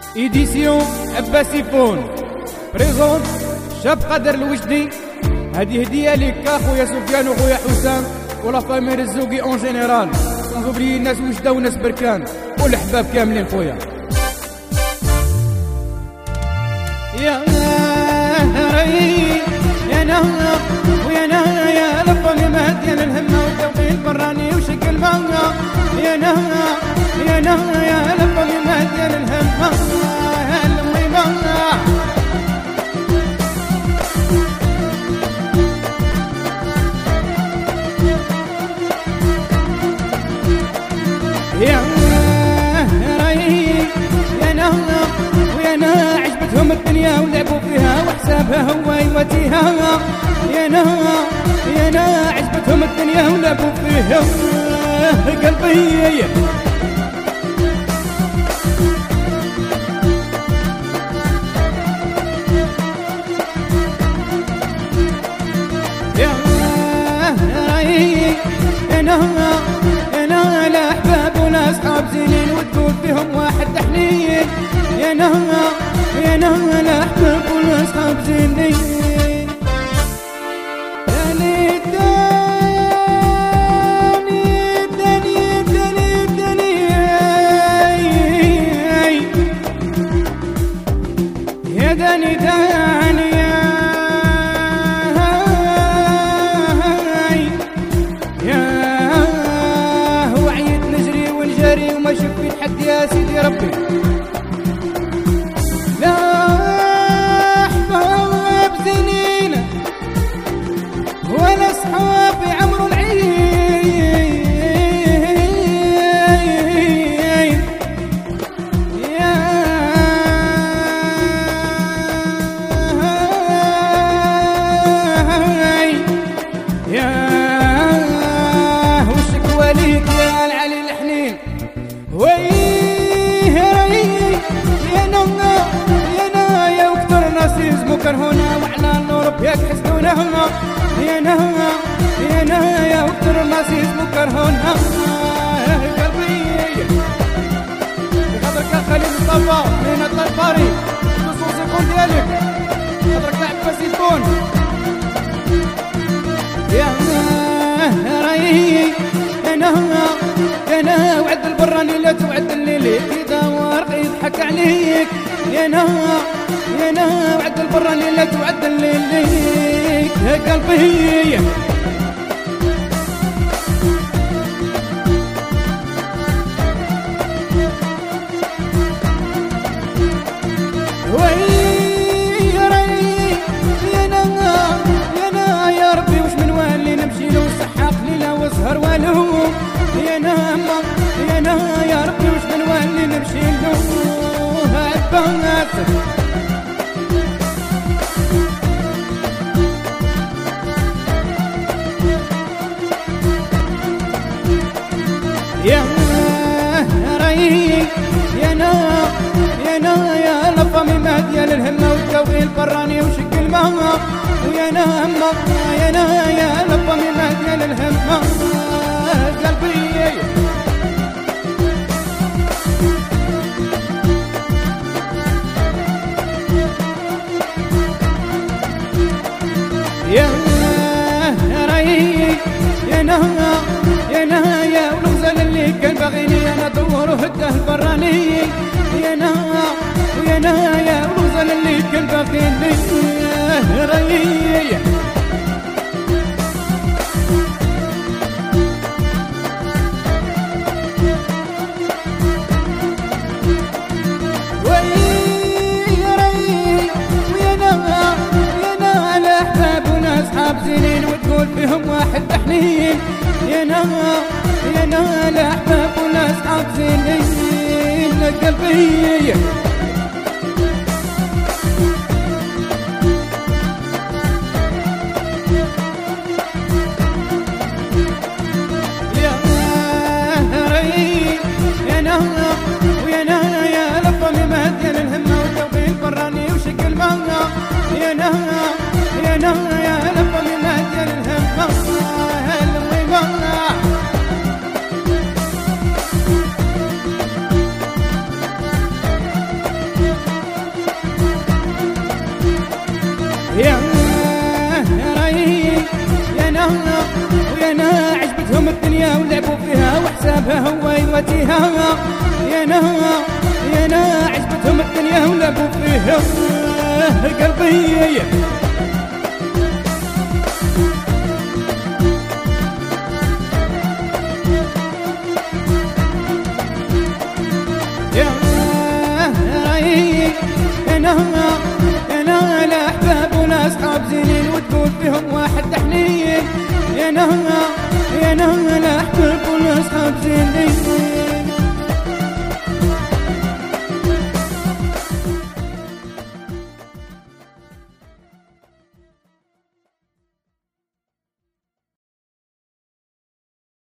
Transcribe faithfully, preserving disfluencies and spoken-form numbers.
إيديسيون عباسي فون بريزون شاب قدر الوجدي. هذه هدية لك اخويا سفيان وخويا حسام ولا فامي الزوقي اون جينيرال، ونغبري الناس وجدة وناس بركان والحباب كاملين خويا. يا ريت يا نهار ويا نهار يا لفظ مهدي للهمة والتوقيت براني وشكل بقى. يا نهار يا نهار يا لفظ مهدي للهمة اللي بقى. يا ريت يا نهار ويا نهار عجبتهم الدنيا ولعبوا فيها وحسابها هو يوتيها. يا نهار يا نهار عجبتهم الدنيا ولعبوا فيها قلبي. يا ريت يا نهار يا نهار لا احباب ولا اصحاب زينين وتقول فيهم واحد تحنين. يا نهار يا نهار لا احباب ولا اصحاب زينين. داني داني داني داني داني يا داني داني يا وعيت نجري ونجري وما شفت حد يا سيدي ربي. لا احباب زينين ولا اصحابي عمرو العين. يا يا وشكوى ليك يا العلي الحنين. ويه يا نونا يا نا يا وكتر ناس يزموك هنا وعلى النور بيك حسدونا هنا. يا نا يا نا يا وكتر ناس يزموك هنا قلبي. بخاطرك يا خليل مصطفى من الطيباري خصوص يكون ديالك بخاطرك يا عباسي الفون. يا ريت يا نهار يا نهار وعد البراني لا توعد الليل يدور يضحك عليك. يا نهار يا نهار وعد البراني لا توعد الليل يا قلبي. واسهر والو. يا ناما يا نا يا ربي وش بنولي نمشي له عباس. يا ريت يا نا يا نا يا لفظ مهدية للهمة والتوقيت براني وشق الماء. ويا ناما يا نا يا لفظ مهدية للهمة قلبي. يا ريت يا نهار يا نهار يا ونغزل اللي كان باغيني انا دور وهده البراني. يا نهار ويا نهار يا ونغزل اللي كان باغيني ريت. أصحاب زينين وتقول فيهم واحد تحنين. يا نهار يا نهار لا أحباب ولا أصحاب زينين قلبي. يا ريت يا نهار ويا نهار يا لفظ مهدي للهمة والتوقيت براني وشكل بقى. يا نهار يا نهار يا لفظ مهدي للهمة اللي بقى. لعبوا فيها وحسابها هو يواتيها. يا نها يا نها عجبتهم الدنيا ولعبوا فيها قلبي. يا انا انا لا احباب ولا اصحاب زينين وتقول فيهم واحد تحنين. يا انا يا انا لا احباب ولا اصحاب زينين